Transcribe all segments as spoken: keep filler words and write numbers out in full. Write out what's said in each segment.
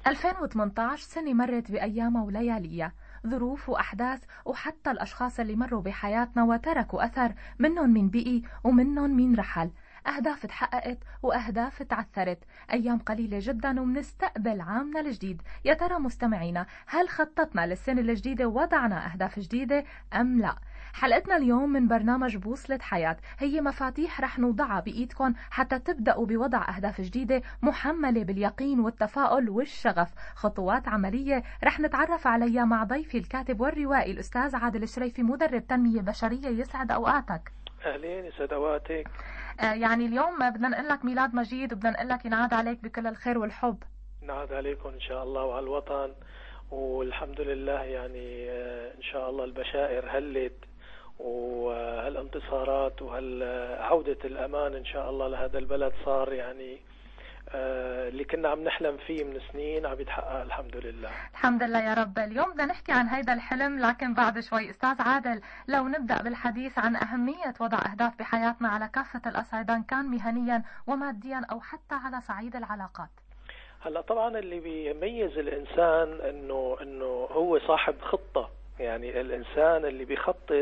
ألفين وثمانية عشر سنة مرت بأيامها ولياليها، ظروف وأحداث وحتى الأشخاص اللي مروا بحياتنا وتركوا أثر، منهم مين بقي ومنهم مين رحل. أهداف تحققت وأهداف تعثرت. أيام قليلة جدا ومنستقبل عامنا الجديد. يا ترى مستمعينا، هل خططنا للسنة الجديدة ووضعنا أهداف جديدة أم لا؟ حلقتنا اليوم من برنامج بوصلة حياة هي مفاتيح رح نوضعها بإيدكم حتى تبدأوا بوضع أهداف جديدة محملة باليقين والتفاؤل والشغف. خطوات عملية رح نتعرف عليها مع ضيفي الكاتب والروائي الأستاذ عادل الشريفي، مدرب تنمية بشرية. يسعد أوقاتك. أهلين، يسعد أوقاتك. آه يعني اليوم بدنا نقول لك ميلاد مجيد، وبدنا نقول لك ينعاد عليك بكل الخير والحب. ينعاد عليكم إن شاء الله وعلى الوطن، والحمد لله. يعني إن شاء الله البشائر هلت، وهالانتصارات وهالعودة الأمان إن شاء الله لهذا البلد صار يعني اللي كنا عم نحلم فيه من سنين عم يتحقق الحمد لله. الحمد لله يا رب. اليوم بدنا نحكي عن هيدا الحلم لكن بعد شوي. أستاذ عادل، لو نبدأ بالحديث عن أهمية وضع أهداف بحياتنا على كافة الأصعدة، إن كان مهنيا وماديا أو حتى على صعيد العلاقات. هلا طبعا اللي بيميز الإنسان إنه إنه هو صاحب خطة. يعني الإنسان اللي بيخطط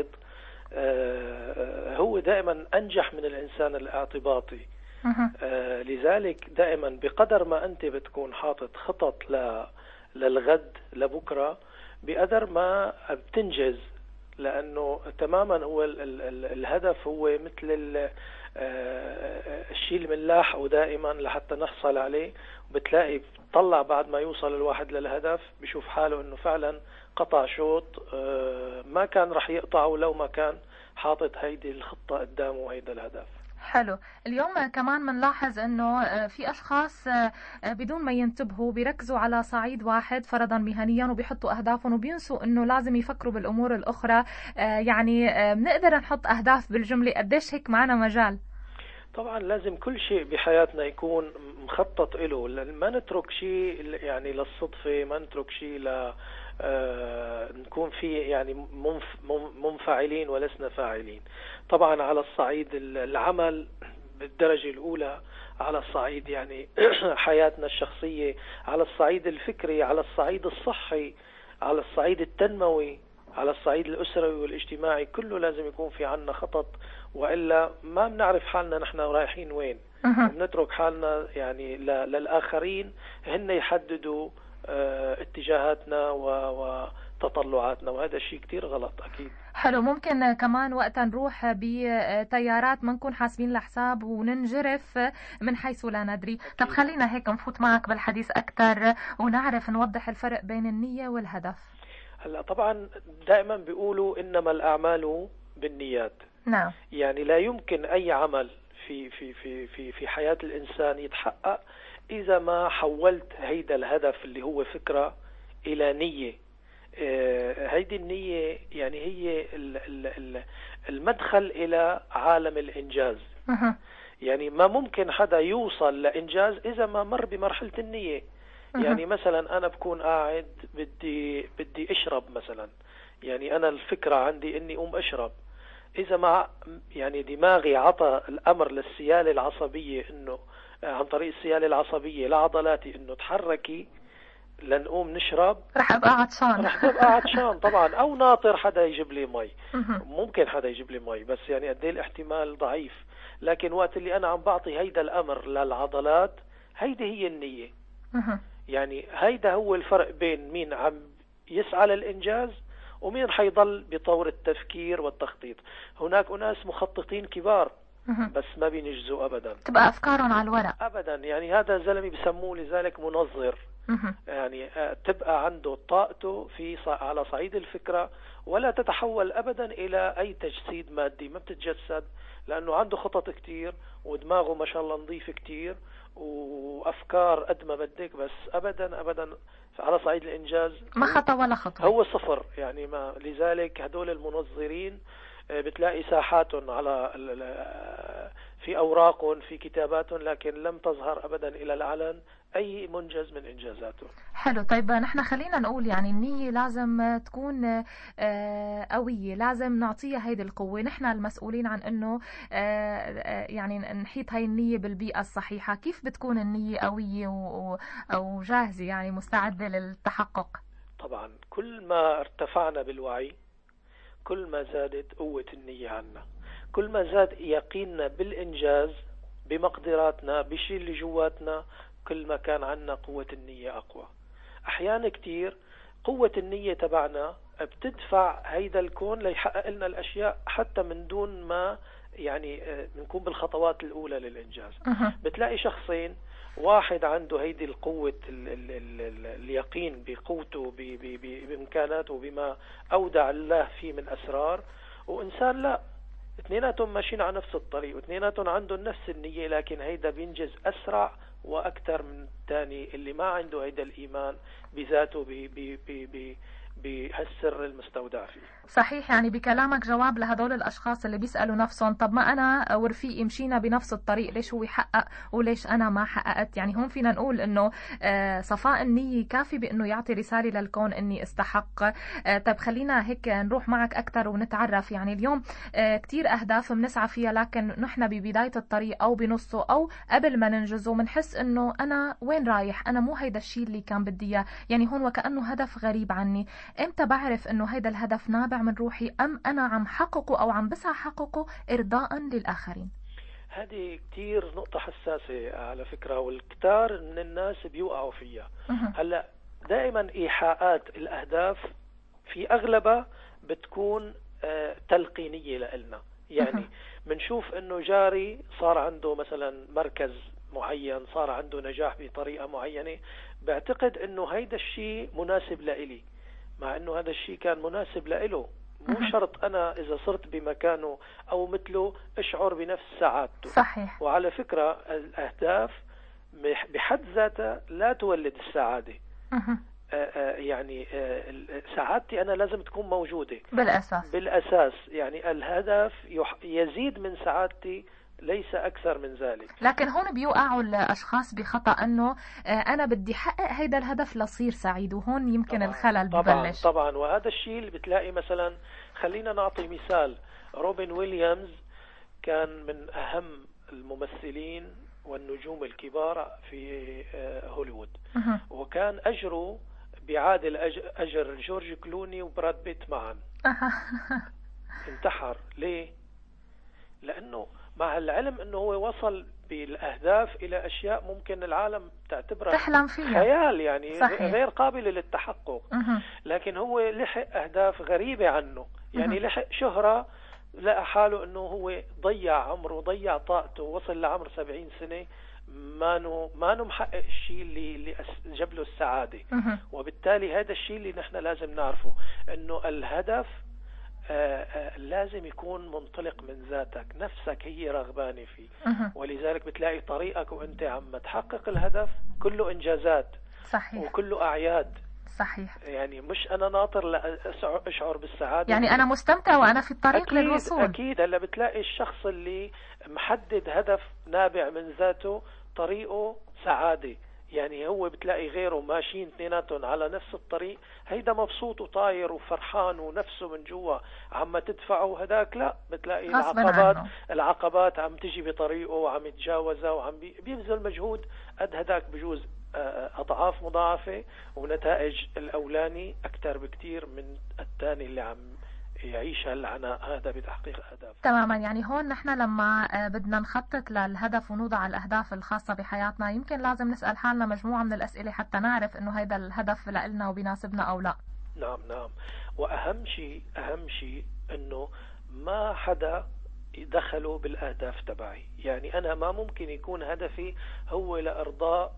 هو دائما أنجح من الإنسان الاعتباطي. آه لذلك دائما بقدر ما أنت بتكون حاطط خطط ل... للغد لبكرة، بقدر ما بتنجز، لأنه تماما هو ال... ال... الهدف هو مثل ال... آه الشيء الملاح ودائما لحتى نحصل عليه. وبتلاقي بتطلع بعد ما يوصل الواحد للهدف بيشوف حاله أنه فعلا قطع شوط آه ما كان رح يقطعه لو ما كان حاطط هيدي الخطة قدامه وهيدا الهدف. حلو. اليوم كمان منلاحظ انه في اشخاص بدون ما ينتبهوا بيركزوا على صعيد واحد فرضا مهنيا وبيحطوا اهدافهم وبينسوا انه لازم يفكروا بالامور الاخرى. يعني بنقدر نحط اهداف بالجملة، قديش هيك معنا مجال؟ طبعا لازم كل شيء بحياتنا يكون مخطط له، ما نترك شيء يعني للصدفة، ما نترك شيء ل آه نكون فيه يعني منف منفعلين ولسنا فاعلين. طبعا على الصعيد العمل بالدرجة الأولى، على الصعيد يعني حياتنا الشخصية، على الصعيد الفكري، على الصعيد الصحي، على الصعيد التنموي، على الصعيد الأسري والاجتماعي، كله لازم يكون في عنا خطط، وإلا ما بنعرف حالنا نحن رايحين وين. وبنترك حالنا يعني للآخرين هن يحددوا اه اتجاهاتنا وتطلعاتنا، وهذا الشيء كتير غلط أكيد. حلو. ممكن كمان وقتا نروح بتيارات ما نكون حاسبين الحساب وننجرف من حيث لا ندري. أكيد. طب خلينا هيك نفوت معك بالحديث أكثر ونعرف نوضح الفرق بين النية والهدف. هلا طبعا دائما بيقولوا إنما الأعمال بالنيات. نعم. يعني لا يمكن أي عمل في في في في في حياة الإنسان يتحقق إذا ما حولت هيدا الهدف اللي هو فكرة إلى نية. آه هيدي النية يعني هي المدخل إلى عالم الإنجاز. أه. يعني ما ممكن حدا يوصل لإنجاز إذا ما مر بمرحلة النية. أه. يعني مثلا أنا بكون قاعد بدي بدي أشرب مثلا، يعني أنا الفكرة عندي إني أقوم أشرب، إذا ما يعني دماغي عطى الأمر للسيالة العصبية إنه عن طريق السيالة العصبية لعضلاتي إنه تحركي لنقوم نشرب، رح أبقى عطشان. رح أبقى عطشان طبعا، أو ناطر حدا يجيب لي مي. ممكن حدا يجيب لي مي، بس يعني قد ايه الاحتمال ضعيف. لكن وقت اللي أنا عم بعطي هيدا الأمر للعضلات، هيدي هي النية. يعني هيدا هو الفرق بين مين عم يسعى للإنجاز ومين حيضل بطور التفكير والتخطيط. هناك أناس مخططين كبار بس ما بينجزوا أبدا، تبقى أفكارهم على الورق أبدا. يعني هذا الزلمة بيسموه لذلك منظر. يعني تبقى عنده طاقته في على صعيد الفكرة، ولا تتحول أبدا إلى أي تجسيد مادي، ما بتتجسد، لأنه عنده خطط كتير ودماغه ما شاء الله نظيف كتير وأفكار قد ما بدك، بس أبدا أبدا على صعيد الإنجاز ما خطأ ولا خطوة، هو صفر. يعني ما لذلك هدول المنظرين بتلاقي ساحاتهم على في أوراقهم في كتاباتهم، لكن لم تظهر أبدا إلى العلن أي منجز من إنجازاته. حلو. طيب نحن خلينا نقول يعني النية لازم تكون قوية، لازم نعطيها هيدي القوة، نحن المسؤولين عن انه يعني نحيط هاي النية بالبيئة الصحيحة. كيف بتكون النية قوية او جاهزة يعني مستعدة للتحقق؟ طبعا كل ما ارتفعنا بالوعي كل ما زادت قوة النية عنا، كل ما زاد يقيننا بالإنجاز بمقدراتنا بشيء اللي جواتنا، كل ما كان عنا قوة النية أقوى. أحيانا كتير قوة النية تبعنا بتدفع هيدا الكون ليحقق لنا الأشياء حتى من دون ما يعني بنكون بالخطوات الأولى للإنجاز. بتلاقي شخصين، واحد عنده هيدي القوة ال ال ال اليقين بقوته بإمكاناته بما أودع الله فيه من أسرار، وإنسان لا، اثنيناتهم ماشيين على نفس الطريق واثنيناتهم عندهم نفس النية، لكن هيدا بينجز أسرع وأكثر من الثاني اللي ما عنده هيدا الإيمان بذاته بهالسر المستودع فيه. صحيح. يعني بكلامك جواب لهدول الأشخاص اللي بيسألوا نفسهم طب ما أنا ورفيقي مشينا بنفس الطريق، ليش هو يحقق وليش أنا ما حققت؟ يعني هون فينا نقول إنه صفاء النية كافي بإنه يعطي رسالة للكون إني استحق. طيب خلينا هيك نروح معك أكتر ونتعرف. يعني اليوم كتير أهداف بنسعى فيها، لكن نحن ببداية الطريق أو بنصه أو قبل ما ننجزه بنحس إنه أنا وين رايح، أنا مو هيدا الشيء اللي كان بدي إياه. يعني هون وكأنه هدف غريب عني. إمتى بعرف إنه هيدا الهدف نابع من روحي أم أنا عم حققه أو عم بسعى حققه إرضاء للآخرين؟ هذه كتير نقطة حساسة على فكرة، والكتار من الناس بيوقعوا فيها. هلأ دائما إيحاءات الأهداف في أغلبها بتكون آه تلقينية لإلنا. يعني منشوف إنه جاري صار عنده مثلا مركز معين، صار عنده نجاح بطريقة معينة، بعتقد إنه هيدا الشيء مناسب لإلي، مع إنه هذا الشيء كان مناسب لإله. مو شرط أنا إذا صرت بمكانه أو مثله أشعر بنفس سعادته. صحيح. وعلى فكرة الأهداف بحد ذاتها لا تولد السعادة. آآ آآ يعني آآ سعادتي أنا لازم تكون موجودة بالأساس. بالأساس يعني الهدف يزيد من سعادتي ليس أكثر من ذلك. لكن هون بيوقعوا الأشخاص بخطأ أنه أنا بدي حقق هيدا الهدف لصير سعيد، وهون يمكن طبعاً الخلل طبعاً ببلش. طبعا وهذا الشيء اللي بتلاقي مثلا، خلينا نعطي مثال، روبن ويليامز كان من أهم الممثلين والنجوم الكبار في هوليوود، وكان أجره بيعادل أجر جورج كلوني وبراد بيت معا. انتحر ليه؟ لأنه مع العلم أنه هو وصل بالأهداف إلى أشياء ممكن العالم تعتبرها تحلم فيها، خيال يعني صحيح. غير قابلة للتحقق. أه. لكن هو لحق أهداف غريبة عنه، يعني أه. لحق شهرة، لقى حاله أنه هو ضيع عمره ضيع طاقته، وصل لعمر سبعين سنة مانو مانو محقق الشيء اللي اللي جاب له السعادة. أه. وبالتالي هذا الشيء اللي نحن لازم نعرفه، أنه الهدف آآ آآ لازم يكون منطلق من ذاتك، نفسك هي رغبانة فيه. أه. ولذلك بتلاقي طريقك وانت عم تحقق الهدف كله إنجازات. صحيح. وكله أعياد. صحيح. يعني مش أنا ناطر لأشعر بالسعادة، يعني أنا مستمتع وأنا في الطريق أكيد للوصول. أكيد. هلا بتلاقي الشخص اللي محدد هدف نابع من ذاته طريقه سعادة، يعني هو بتلاقي غيره ماشيين اثنيناتهم على نفس الطريق، هيدا مبسوط وطاير وفرحان ونفسه من جوا عم تدفعه، هداك لا، بتلاقي العقبات عنه. العقبات عم تجي بطريقه وعم يتجاوزها وعم بيبذل مجهود قد هداك بجوز أضعاف مضاعفة، ونتائج الأولاني أكثر بكتير من الثاني اللي عم يعيش هالعناء هذا بتحقيق أهداف. تماما. يعني هون نحن لما بدنا نخطط للهدف ونوضع الأهداف الخاصة بحياتنا، يمكن لازم نسأل حالنا مجموعة من الأسئلة حتى نعرف إنه هذا الهدف لإلنا وبيناسبنا أو لا. نعم نعم. وأهم شيء أهم شيء إنه ما حدا دخلوا بالأهداف تبعي، يعني أنا ما ممكن يكون هدفي هو لإرضاء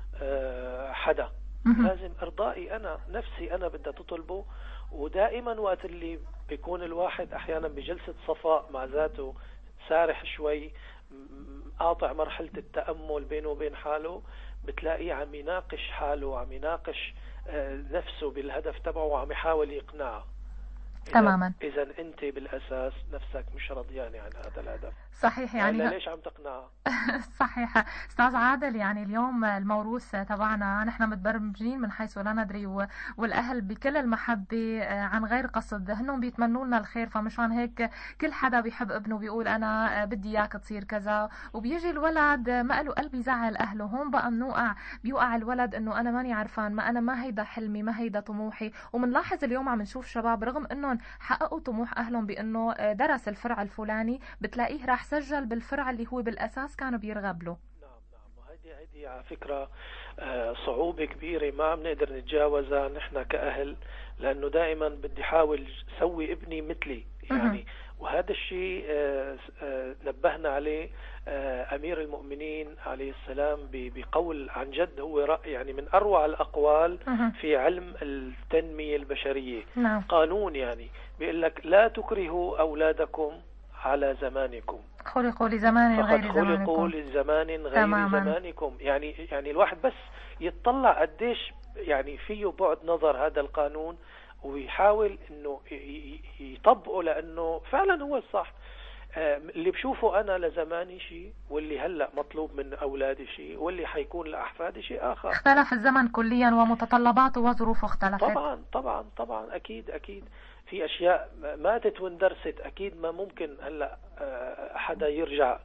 حدا. لازم إرضائي أنا نفسي أنا بدي تطلبه. ودائما وقت اللي بيكون الواحد أحيانا بجلسة صفاء مع ذاته، سارح شوي، قاطع مرحلة التأمل بينه وبين حاله، بتلاقيه عم يناقش حاله وعم يناقش نفسه بالهدف تبعه وعم يحاول يقنعه. تماما. إذا أنت بالأساس نفسك مش رضيانة عن هذا الهدف. صحيح. يعني ليش عم تقنعها؟ صحيح استاذ عادل. يعني اليوم الموروث تبعنا نحن متبرمجين من حيث لا ندري، والاهل بكل المحبه عن غير قصد هنهم بيتمنوا لنا الخير، فمشان هيك كل حدا بيحب ابنه بيقول انا بدي اياك تصير كذا، وبيجي الولد ما له قلب يزعل اهله. هون بقى بنوقع بيوقع الولد انه انا ماني عرفان، ما انا ما هيدا حلمي، ما هيدا طموحي. ومنلاحظ اليوم عم نشوف شباب رغم انهم حققوا طموح اهلهم بانه درس الفرع الفلاني، بتلاقيه راح سجل بالفرع اللي هو بالاساس كانوا بيرغب له. نعم نعم. وهيدي هيدي على فكره صعوبه كبيره ما عم نقدر نتجاوزها نحن كاهل، لانه دائما بدي احاول سوي ابني مثلي يعني. وهذا الشيء نبهنا عليه امير المؤمنين عليه السلام بقول عن جد هو رأي يعني من اروع الاقوال في علم التنميه البشريه. نعم. قانون يعني بيقول لك لا تكرهوا اولادكم على زمانكم، خلقوا لزمان غير زمانكم، خلقوا لزمان غير تماما. زمانكم. يعني يعني الواحد بس يتطلع قديش يعني فيه بعد نظر هذا القانون ويحاول انه يطبقه، لانه فعلا هو الصح. اللي بشوفه انا لزماني شيء، واللي هلا مطلوب من اولادي شيء، واللي حيكون لاحفادي شيء اخر. اختلف الزمن كليا ومتطلباته وظروفه اختلفت. طبعا طبعا طبعا اكيد اكيد في اشياء ماتت واندرست، اكيد ما ممكن هلا حدا يرجع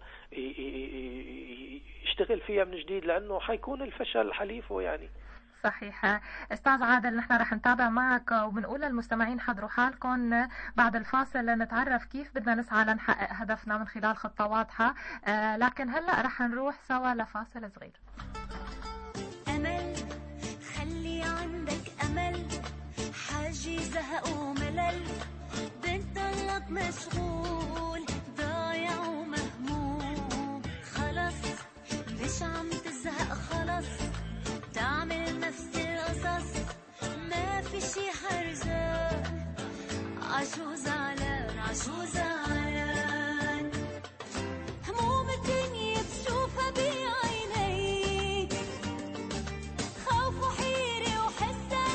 يشتغل فيها من جديد، لانه حيكون الفشل حليفه يعني. صحيح. استاذ عادل نحن رح نتابع معك وبنقول للمستمعين حضروا حالكم بعد الفاصل نتعرف كيف بدنا نسعى لنحقق هدفنا من خلال خطة واضحة. آه لكن هلأ رح نروح سوا لفاصل صغير. أمل، خلي عندك أمل، حاجي زهق وملل، بتضلك مشغول ضايع ومهموم، خلص مش عم تزهق خلص، تعمل نفس القصص، ما في شي حرزان، عشو زعلان عشو زعلان، هموم الدنيا بشوفها بعينيك، خوف وحيرة وحسها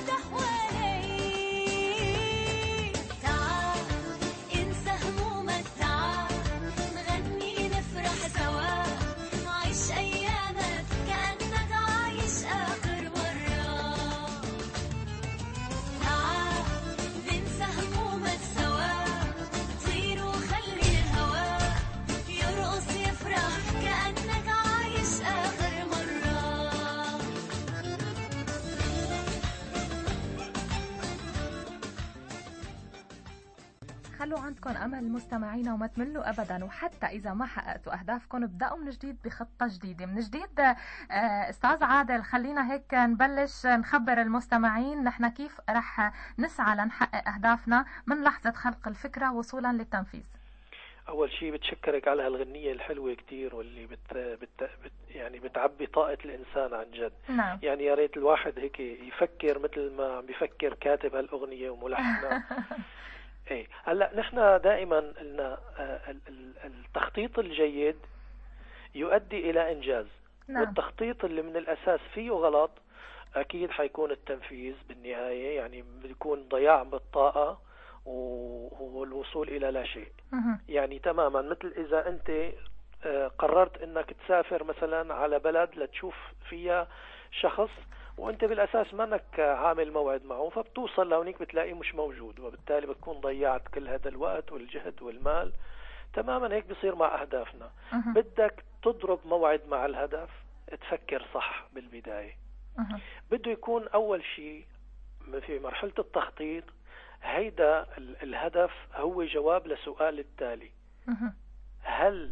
دحواليك، تعال انسى همومك، تعال نغني نفرح سوا، عيش أيامك كأنك عايش آخر مرة، تعال ننسى همومك سوا، طير وخلي الهوا يرقص يفرح كأنك عايش آخر مرة. خلوا عندكم أمل مستمعينا وما تملوا أبدا، وحتى إذا ما حققتوا أهدافكم ابدأوا من جديد بخطة جديدة من جديد. أستاذ عادل خلينا هيك نبلش نخبر المستمعين نحن كيف رح نسعى لنحقق أهدافنا من لحظة خلق الفكرة وصولا للتنفيذ. أول شيء بتشكرك على هالغنية الحلوة كتير، واللي بت بت بت يعني بتعبي طاقة الإنسان عن جد. نعم. يعني يا ريت الواحد هيك يفكر مثل ما عم بيفكر كاتب هالأغنية وملحنها. ايه هلا نحن دائما قلنا التخطيط الجيد يؤدي الى انجاز. نعم. والتخطيط اللي من الاساس فيه غلط اكيد حيكون التنفيذ بالنهايه يعني بيكون ضياع بالطاقه والوصول الى لا شيء. يعني تماما مثل اذا انت قررت انك تسافر مثلا على بلد لتشوف فيها شخص وانت بالاساس مانك عامل موعد معه، فبتوصل لهونيك بتلاقيه مش موجود، وبالتالي بتكون ضيعت كل هذا الوقت والجهد والمال. تماما هيك بصير مع اهدافنا. أه. بدك تضرب موعد مع الهدف، تفكر صح بالبداية. أه. بده يكون اول شيء في مرحلة التخطيط هيدا الهدف هو جواب لسؤال التالي: أه. هل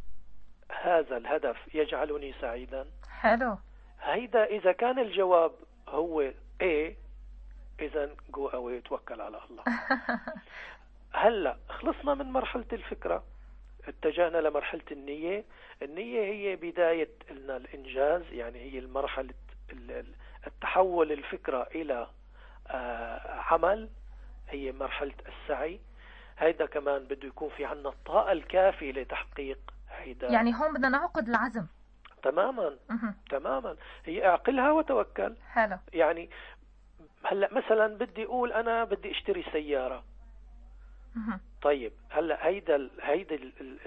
هذا الهدف يجعلني سعيدا؟ حلو. هيدا إذا كان الجواب هو A، إذا جو أوي توكل على الله. هلأ خلصنا من مرحلة الفكرة، اتجهنا لمرحلة النية. النية هي بداية لنا الإنجاز، يعني هي المرحلة التحول الفكرة إلى عمل، هي مرحلة السعي. هيدا كمان بده يكون في عنا الطاقة الكافية لتحقيق هيدا. يعني هون بدنا نعقد العزم. تماما. أه. تماما هي اعقلها وتوكل. حلو. يعني هلا مثلا بدي اقول انا بدي اشتري سيارة، مهم. طيب هلا هيدا هيدا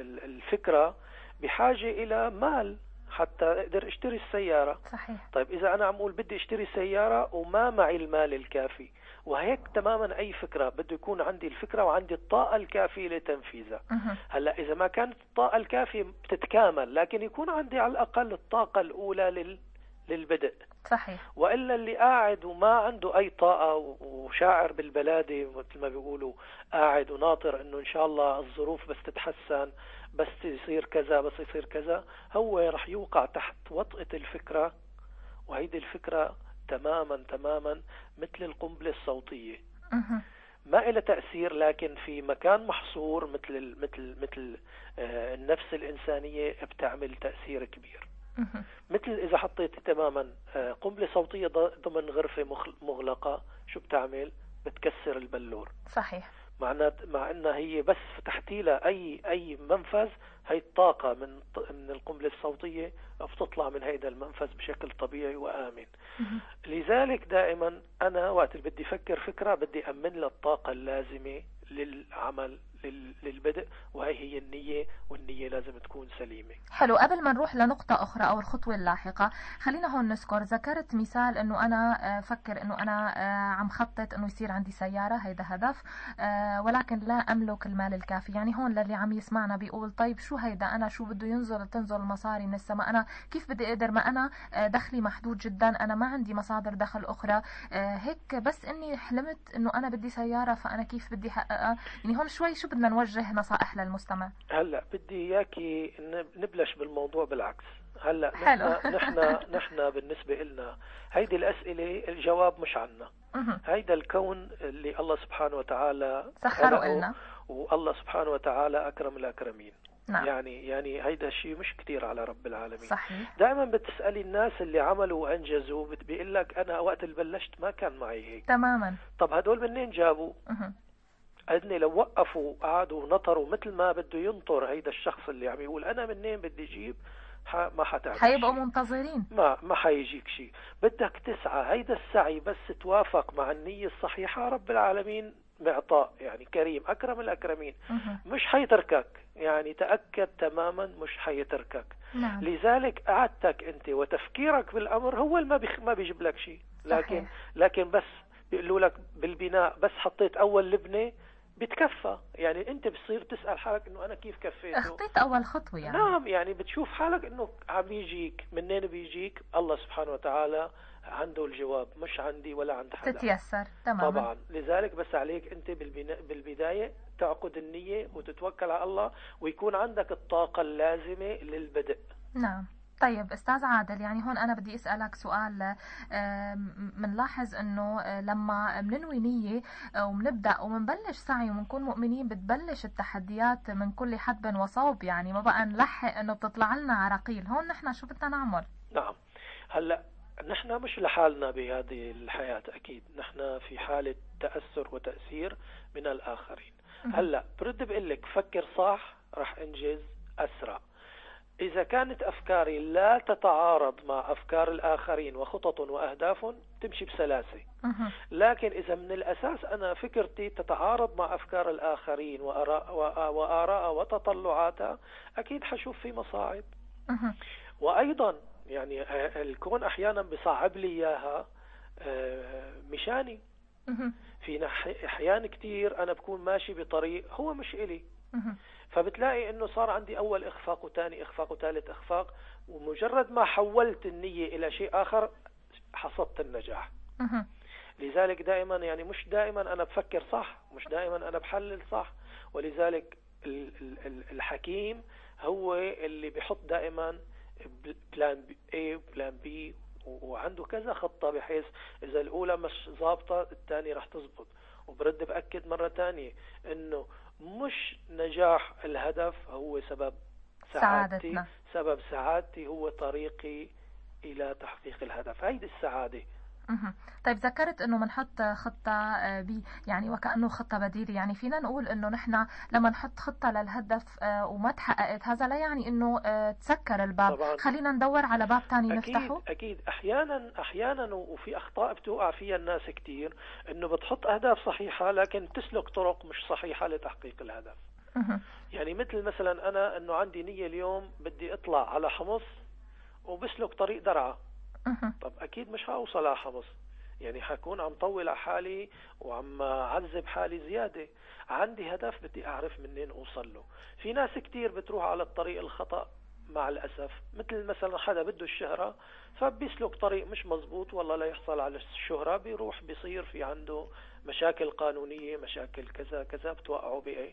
الفكرة بحاجة إلى مال حتى أقدر أشتري السيارة. صحيح. طيب إذا أنا عم أقول بدي أشتري سيارة وما معي المال الكافي، وهيك تماما أي فكرة بده يكون عندي الفكرة وعندي الطاقة الكافية لتنفيذها. مهم. هلا إذا ما كانت الطاقة الكافية بتتكامل، لكن يكون عندي على الأقل الطاقة الأولى لل للبدء. صحيح. وإلا اللي قاعد وما عنده أي طاقة وشاعر بالبلادة مثل ما بيقولوا، قاعد وناطر إنه إن شاء الله الظروف بس تتحسن، بس يصير كذا، بس يصير كذا، هو رح يوقع تحت وطأة الفكرة. وهيدي الفكرة تماما تماما مثل القنبلة الصوتية، مهم. ما إلى تأثير، لكن في مكان محصور مثل مثل مثل آه، النفس الإنسانية بتعمل تأثير كبير. مهم. مثل إذا حطيت تماما آه، قنبلة صوتية ض- ضمن غرفة مخ- مغلقة، شو بتعمل؟ بتكسر البلور. صحيح. معنات مع انها هي بس فتحتي لها اي اي منفذ، هي الطاقة من ط- من القنبلة الصوتية بتطلع من هيدا المنفذ بشكل طبيعي وآمن. مهم. لذلك دائما انا وقت اللي بدي افكر فكرة بدي امن لها الطاقة اللازمة للعمل لل- للبدء، وهي هي النية، والنية لازم تكون سليمة. حلو. قبل ما نروح لنقطة أخرى أو الخطوة اللاحقة، خلينا هون نذكر، ذكرت مثال إنه أنا آه، فكر إنه أنا آه، عم خطط إنه يصير عندي سيارة، هيدا هدف، آه، ولكن لا أملك المال الكافي. يعني هون للي عم يسمعنا بيقول طيب شو هيدا، أنا شو بده ينزل تنزل المصاري من السماء، أنا كيف بدي أقدر، ما أنا آه، دخلي محدود جدا، أنا ما عندي مصادر دخل أخرى، آه، هيك بس إني حلمت إنه أنا بدي سيارة، فأنا كيف بدي أحققها؟ يعني هون شوي شو بدنا نوجه نصائح للمستمع؟ هلا بدي اياكي نب- نبلش بالموضوع بالعكس. هلا حلو. نحن نحن نحن بالنسبه لنا هيدي الاسئله الجواب مش عنا. مهم. هيدا الكون اللي الله سبحانه وتعالى سخره خلقه، إلنا. والله سبحانه وتعالى اكرم الاكرمين. نعم. يعني يعني هيدا الشيء مش كتير على رب العالمين. صحيح. دائما بتسالي الناس اللي عملوا وانجزوا، بت- بيقول لك انا وقت اللي بلشت ما كان معي هيك. تماما. طب هدول منين جابوا؟ مهم. أدني لو وقفوا قعدوا نطروا مثل ما بده ينطر هيدا الشخص اللي عم يقول أنا منين بدي أجيب، ح... ما حتعمل حيبقوا شيء. منتظرين. ما ما حيجيك شيء. بدك تسعى، هيدا السعي بس توافق مع النية الصحيحة، رب العالمين معطاء يعني كريم أكرم الأكرمين. مهم. مش حيتركك، يعني تأكد تماما مش حيتركك. نعم. لذلك قعدتك أنت وتفكيرك بالأمر هو اللي ما بيخ... ما بيجيب لك شيء. لكن صحيح. لكن بس بيقولوا لك بالبناء بس حطيت أول لبنة بتكفى. يعني انت بتصير تسأل حالك انه انا كيف كفيته. اخطيت اول خطوة يعني. نعم، يعني بتشوف حالك انه عم يجيك منين بيجيك، الله سبحانه وتعالى عنده الجواب، مش عندي ولا عند حدا. تتيسر تماما. طبعا. لذلك بس عليك انت بالبناء بالبداية تعقد النية وتتوكل على الله، ويكون عندك الطاقة اللازمة للبدء. نعم. طيب استاذ عادل، يعني هون انا بدي اسالك سؤال. بنلاحظ انه آه، لما بننوي نيه آه، وبنبدا وبنبلش سعي وبنكون مؤمنين، بتبلش التحديات من كل حدب وصوب، يعني ما بقى نلحق انه بتطلع لنا عراقيل. هون نحن شو بدنا نعمل؟ نعم. هلا نحن مش لحالنا بهذه الحياة، أكيد نحن في حالة تأثر وتأثير من الآخرين. هلا برد بقول لك فكر صح رح انجز أسرع. إذا كانت أفكاري لا تتعارض مع أفكار الآخرين وخطط وأهداف تمشي بسلاسة. مهم. لكن إذا من الأساس أنا فكرتي تتعارض مع أفكار الآخرين وآراء وآراء وتطلعاتها، أكيد حشوف في مصاعب. مهم. وأيضا يعني الكون أحيانا بصعب لي إياها آه، مشاني. مهم. في نح- أحيان كتير أنا بكون ماشي بطريق هو مش إلي، مهم. فبتلاقي انه صار عندي اول اخفاق وثاني اخفاق وثالث اخفاق، ومجرد ما حولت النية الى شيء اخر حصدت النجاح. مهم. لذلك دائما يعني مش دائما انا بفكر صح، مش دائما انا بحلل صح. ولذلك ال- ال- ال- الحكيم هو اللي بيحط دائما بلان A وبلان B، وعنده كذا خطة بحيث اذا الاولى مش ضابطة الثانية رح تزبط. وبرد باكد مرة ثانية انه مش نجاح الهدف هو سبب سعادتي، سعادتنا. سبب سعادتي هو طريقي إلى تحقيق الهدف. هيدي السعادة مهم. طيب ذكرت انه بنحط خطه آه، ب يعني وكانه خطه بديله، يعني فينا نقول انه نحن لما نحط خطه للهدف آه، وما تحققت، هذا لا يعني انه آه، تسكر الباب، طبعا خلينا ندور على باب تاني اكيد نفتحه. اكيد احيانا احيانا وفي اخطاء بتوقع فيها الناس كتير، انه بتحط اهداف صحيحه لكن تسلك طرق مش صحيحه لتحقيق الهدف. مهم. يعني مثل مثلا انا انه عندي نيه اليوم بدي اطلع على حمص وبسلك طريق درعا، مهم. طب اكيد مش هوصل على حمص، يعني حكون عم طول على حالي وعم عذب حالي زيادة. عندي هدف بدي اعرف منين اوصل له. في ناس كتير بتروح على الطريق الخطأ مع الأسف، مثل مثلا حدا بده الشهرة فبيسلك طريق مش مزبوط، والله لا يحصل على الشهرة بيروح بيصير في عنده مشاكل قانونية، مشاكل كذا كذا، بتوقعوا بإيه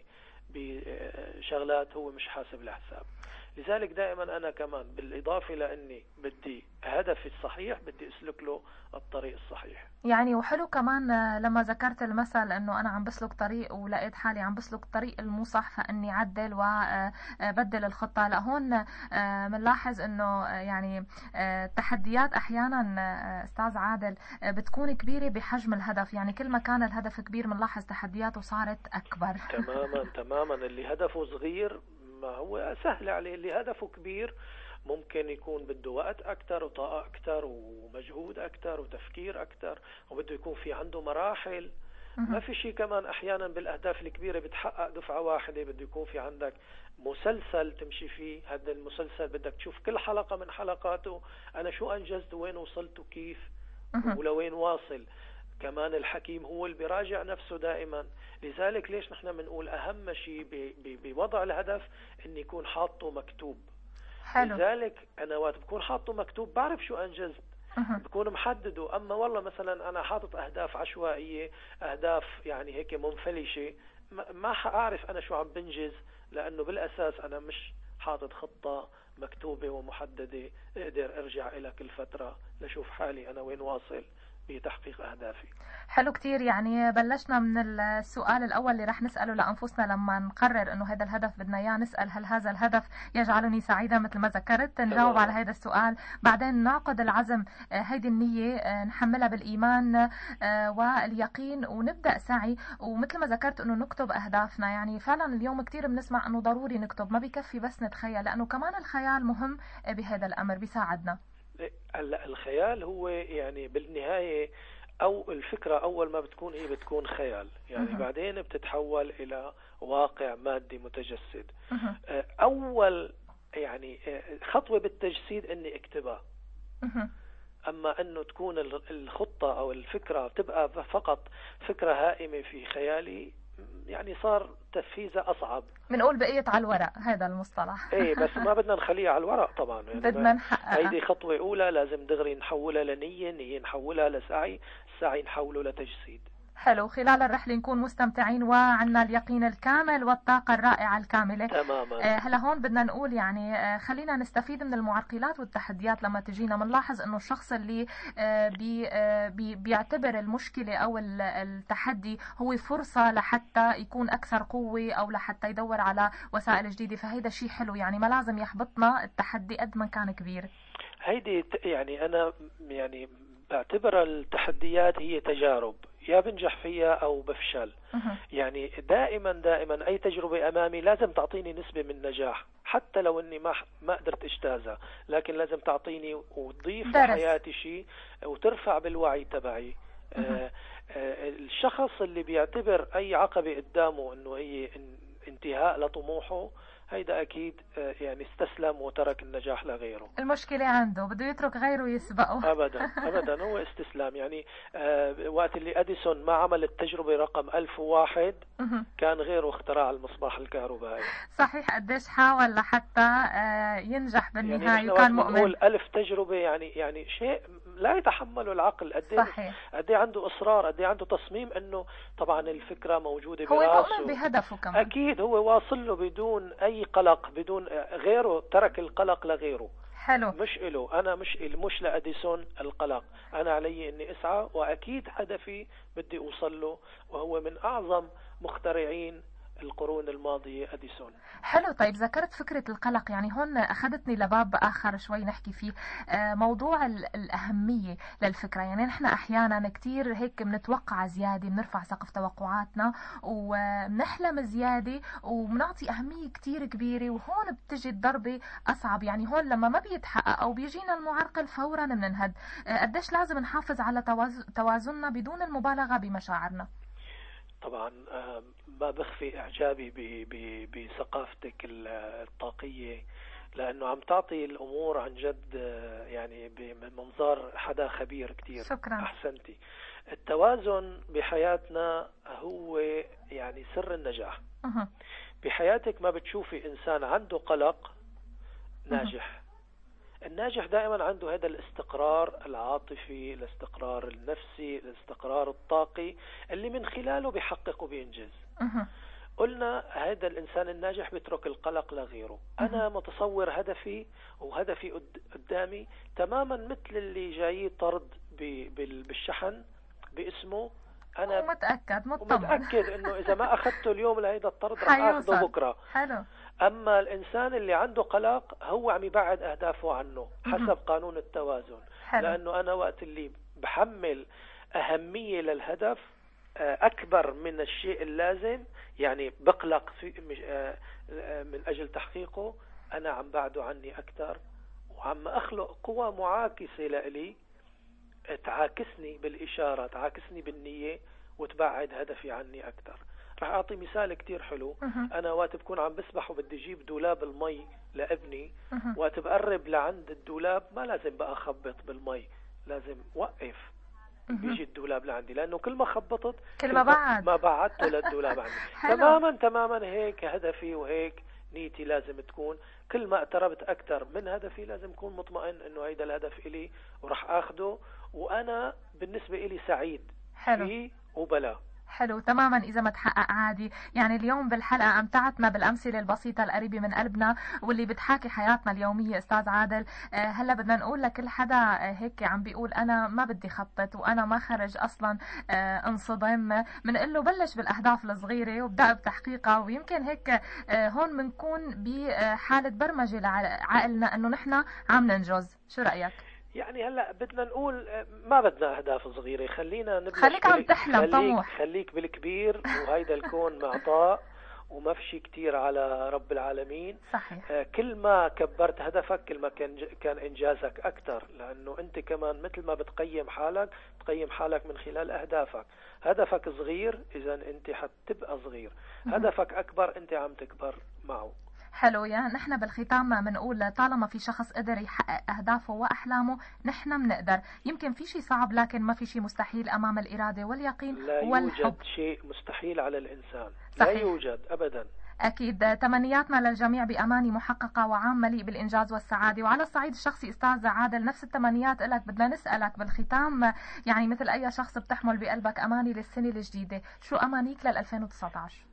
بشغلات هو مش حاسب الحساب. لذلك دائما أنا كمان بالإضافة لأني بدي هدفي الصحيح بدي أسلك له الطريق الصحيح. يعني وحلو كمان آه، لما ذكرت المثل انه انا عم بسلك طريق ولقيت حالي عم بسلك الطريق المو صح، فاني عدل وبدل الخطة. لهون بنلاحظ انه آه، يعني آه، التحديات احيانا آه، استاذ عادل آه، بتكون كبيرة بحجم الهدف، يعني كل ما كان الهدف كبير بنلاحظ تحدياته صارت اكبر. تماما تماما. اللي هدفه صغير ما هو سهل عليه، اللي هدفه كبير ممكن يكون بده وقت أكتر وطاقة أكتر ومجهود أكتر وتفكير أكتر، وبده يكون في عنده مراحل. ما في شيء كمان أحيانا بالأهداف الكبيرة بتحقق دفعة واحدة، بده يكون في عندك مسلسل تمشي فيه. هذا المسلسل بدك تشوف كل حلقة من حلقاته أنا شو أنجزت وين وصلت وكيف ولوين واصل. كمان الحكيم هو اللي بيراجع نفسه دائما. لذلك ليش نحن بنقول أهم شيء بوضع الهدف إن يكون حاطه مكتوب. حلو. لذلك أنا وقت بكون حاطه مكتوب بعرف شو أنجزت، بكون محدده. أما والله مثلا أنا حاطط أهداف عشوائية، أهداف يعني هيك منفلشة، ما حأعرف أنا شو عم بنجز، لأنه بالأساس أنا مش حاطط خطة مكتوبة ومحددة أقدر أرجع إلى كل فترة لشوف حالي أنا وين واصل بتحقيق أهدافي. حلو كتير. يعني بلشنا من السؤال الأول اللي رح نسأله لأنفسنا لما نقرر إنه هذا الهدف بدنا إياه، نسأل هل هذا الهدف يجعلني سعيدا مثل ما ذكرت، نجاوب على هذا السؤال، بعدين نعقد العزم، هيدي النية نحملها بالإيمان واليقين ونبدأ سعي. ومثل ما ذكرت إنه نكتب أهدافنا، يعني فعلا اليوم كتير بنسمع إنه ضروري نكتب، ما بيكفي بس نتخيل، لأنه كمان الخيال مهم بهذا الأمر، بيساعدنا. هلا الخيال هو يعني بالنهاية أو الفكرة أول ما بتكون هي بتكون خيال، يعني مه. بعدين بتتحول إلى واقع مادي متجسد. مه. أول يعني خطوة بالتجسيد إني اكتبها. مه. أما أنه تكون الخطة أو الفكرة تبقى فقط فكرة هائمة في خيالي، يعني صار تنفيذها أصعب. بنقول بقيت على الورق، هذا المصطلح. ايه بس ما بدنا نخليها على الورق طبعا، يعني بدنا نحققها. هيدي خطوة أولى لازم دغري نحولها لنية، نية نحولها لسعي، السعي نحوله لتجسيد. حلو. خلال الرحلة نكون مستمتعين وعنا اليقين الكامل والطاقة الرائعة الكاملة. تماما. آه هلا هون بدنا نقول يعني آه خلينا نستفيد من المعرقلات والتحديات لما تجينا. بنلاحظ انه الشخص اللي آه بي آه بي بيعتبر المشكلة او التحدي هو فرصة لحتى يكون اكثر قوة او لحتى يدور على وسائل جديدة، فهيدا شيء حلو. يعني ما لازم يحبطنا التحدي قد ما كان كبير. هيدي يعني انا يعني بعتبر التحديات هي تجارب، يا بنجح فيها أو بفشل. يعني دائما دائما أي تجربة أمامي لازم تعطيني نسبة من نجاح، حتى لو أني ما ما قدرت اجتازها، لكن لازم تعطيني وتضيف لحياتي شيء وترفع بالوعي تبعي. آه آه الشخص اللي بيعتبر أي عقبة قدامه أنه هي انتهاء لطموحه، هيدا أكيد يعني استسلم وترك النجاح لغيره. المشكلة عنده بده يترك غيره يسبقه. أبدا أبدا هو استسلام. يعني آه وقت اللي أديسون ما عمل التجربة رقم ألف وواحد كان غيره اخترع المصباح الكهربائي. صحيح. قديش حاول لحتى آه ينجح بالنهاية، يعني وكان مؤمن. نقول ألف تجربة يعني يعني شيء لا يتحمله العقل. قد قد عنده إصرار، قد عنده تصميم إنه طبعا الفكرة موجودة براسه، هو مؤمن بهدفه كمان. أكيد هو واصل له بدون أي قلق، بدون غيره ترك القلق لغيره. حلو. مش إله أنا، مش إله، مش لأديسون القلق، أنا علي إني أسعى، وأكيد هدفي بدي أوصل له، وهو من أعظم مخترعين القرون الماضية أديسون. حلو. طيب ذكرت فكرة القلق، يعني هون أخذتني لباب آخر شوي نحكي فيه، موضوع الأهمية للفكرة. يعني نحن أحيانا كتير هيك بنتوقع زيادة، بنرفع سقف توقعاتنا وبنحلم زيادة وبنعطي أهمية كتير كبيرة، وهون بتجي الضربة أصعب. يعني هون لما ما بيتحقق أو بيجينا المعرقل فورا بننهد. قديش لازم نحافظ على توازننا بدون المبالغة بمشاعرنا؟ طبعا ما بخفي إعجابي بثقافتك الطاقية، لأنه عم تعطي الأمور عن جد يعني بمنظار حدا خبير كتير. شكرا. أحسنتي. التوازن بحياتنا هو يعني سر النجاح. أه. بحياتك ما بتشوفي إنسان عنده قلق ناجح. الناجح دائما عنده هذا الاستقرار العاطفي، الاستقرار النفسي، الاستقرار الطاقي اللي من خلاله بيحقق وبينجز. أه. قلنا هذا الإنسان الناجح بيترك القلق لغيره. أه. أنا متصور هدفي وهدفي قدامي تماما مثل اللي جاي طرد بالشحن باسمه. أنا متأكد مطمئن متأكد إنه إذا ما أخذته اليوم لهيدا الطرد رح أخذه بكرة. حلو. أما الإنسان اللي عنده قلق هو عم يبعد أهدافه عنه حسب قانون التوازن. حلو. لأنه أنا وقت اللي بحمل أهمية للهدف أكبر من الشيء اللازم، يعني بقلق في من أجل تحقيقه، أنا عم بعده عني أكثر وعم أخلق قوى معاكسة لإلي تعاكسني بالإشارة، تعاكسني بالنية وتبعد هدفي عني أكثر. رح أعطي مثال كتير حلو. أه. أنا وقت بكون عم بسبح وبدي أجيب دولاب المي لابني، أه. وقت بقرب لعند الدولاب ما لازم بقى أخبط بالمي، لازم وقف. أه. بيجي الدولاب لعندي، لأنه كل ما خبطت كل ما بعد ما بعدته للدولاب عندي. تماما تماما هيك هدفي وهيك نيتي لازم تكون. كل ما اقتربت أكثر من هدفي لازم أكون مطمئن إنه هيدا الهدف إلي ورح أخده، وأنا بالنسبة إلي سعيد فيه وبلا. حلو تماما. إذا ما تحقق عادي. يعني اليوم بالحلقة أمتعتنا بالأمثلة البسيطة القريبة من قلبنا واللي بتحاكي حياتنا اليومية. أستاذ عادل، آه هلا بدنا نقول لكل حدا آه هيك عم بيقول أنا ما بدي خطط وأنا ما خرج أصلا آه انصدم، بنقول له بلش بالأهداف الصغيرة وابدأ بتحقيقها، ويمكن هيك آه هون بنكون بحالة برمجة لعقلنا إنه نحن عم ننجز. شو رأيك؟ يعني هلا بدنا نقول ما بدنا اهداف صغيره، خلينا نبلش. خليك عم تحلم. خليك طموح. خليك بالكبير، وهيدا الكون معطاء وما في شيء كثير على رب العالمين. صحيح. آه كل ما كبرت هدفك كل ما كان كان انجازك اكثر، لانه انت كمان مثل ما بتقيم حالك تقيم حالك من خلال اهدافك. هدفك صغير اذا انت حتبقى صغير، هدفك اكبر انت عم تكبر معه. حلو. يعني نحن بالختام بنقول طالما في شخص قدر يحقق أهدافه وأحلامه نحن بنقدر. يمكن في شيء صعب لكن ما في شيء مستحيل أمام الإرادة واليقين لا والحب. يوجد شيء مستحيل على الإنسان. صحيح. لا يوجد أبدا. أكيد. تمنياتنا للجميع بأماني محققة وعام مليء بالإنجاز والسعادة. وعلى الصعيد الشخصي أستاذ عادل نفس التمنيات لك. بدنا نسألك بالختام، يعني مثل أي شخص بتحمل بقلبك أماني للسنة الجديدة، شو أمانيك لل ألفين وتسعة عشر؟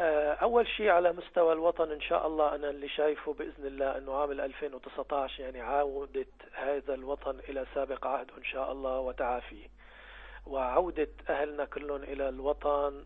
أول شيء على مستوى الوطن إن شاء الله أنا اللي شايفه بإذن الله أنه عام ألفين وتسعة عشر يعني عودة هذا الوطن إلى سابق عهده إن شاء الله وتعافيه، وعودة أهلنا كلهم إلى الوطن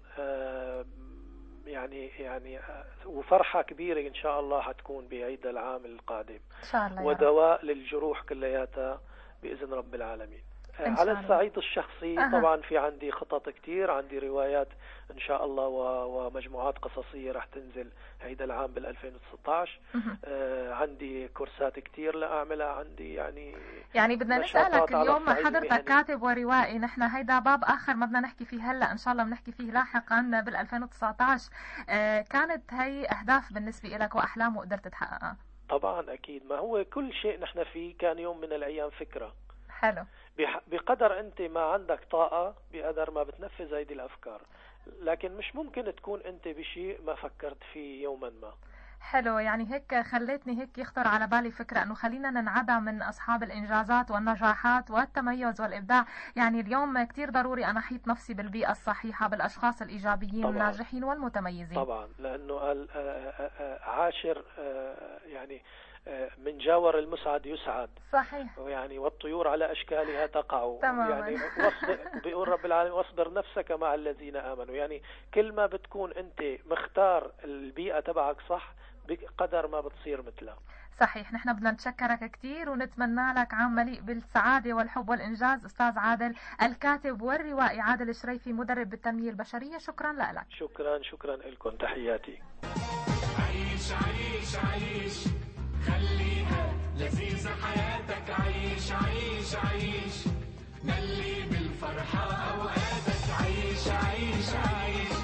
يعني يعني وفرحة كبيرة إن شاء الله حتكون بعيد العام القادم إن شاء الله، ودواء للجروح كلياتها بإذن رب العالمين. على الصعيد الشخصي أه. طبعا في عندي خطط كتير، عندي روايات إن شاء الله ومجموعات قصصية رح تنزل هيدا العام بال ألفين وتسعة عشر. آه عندي كورسات كتير لأعملها، عندي يعني يعني بدنا نسألك اليوم حضرتك كاتب وروائي، نحن هيدا باب آخر ما بدنا نحكي فيه هلا، إن شاء الله بنحكي فيه لاحقا بال ألفين وتسعة عشر. آه كانت هي أهداف بالنسبة لك وأحلام وقدرت تحققها؟ طبعا أكيد، ما هو كل شيء نحن فيه كان يوم من الأيام فكرة. حلو. بقدر أنت ما عندك طاقة بقدر ما بتنفذ هذه الأفكار، لكن مش ممكن تكون أنت بشيء ما فكرت فيه يوما ما. حلو. يعني هيك خليتني هيك يخطر على بالي فكرة أنه خلينا ننعدى من أصحاب الإنجازات والنجاحات والتميز والإبداع. يعني اليوم كتير ضروري أنا أحيط نفسي بالبيئة الصحيحة بالأشخاص الإيجابيين الناجحين والمتميزين، طبعا لأنه عاشر يعني من جاور المسعد يسعد. صحيح. يعني والطيور على أشكالها تقع. تماما. يعني واصبر بيقول رب العالمين واصبر نفسك مع الذين آمنوا. يعني كل ما بتكون أنت مختار البيئة تبعك صح بقدر ما بتصير مثلها. صحيح. نحن بدنا نتشكرك كثير ونتمنى لك عام مليء بالسعادة والحب والإنجاز أستاذ عادل، الكاتب والروائي عادل الشريفي، مدرب بالتنمية البشرية. شكرا لك. شكرا شكرا لكم، تحياتي. عيش عيش عيش خليها لذيذة حياتك، عيش عيش عيش ملي بالفرحة أوقاتك، عيش عيش عيش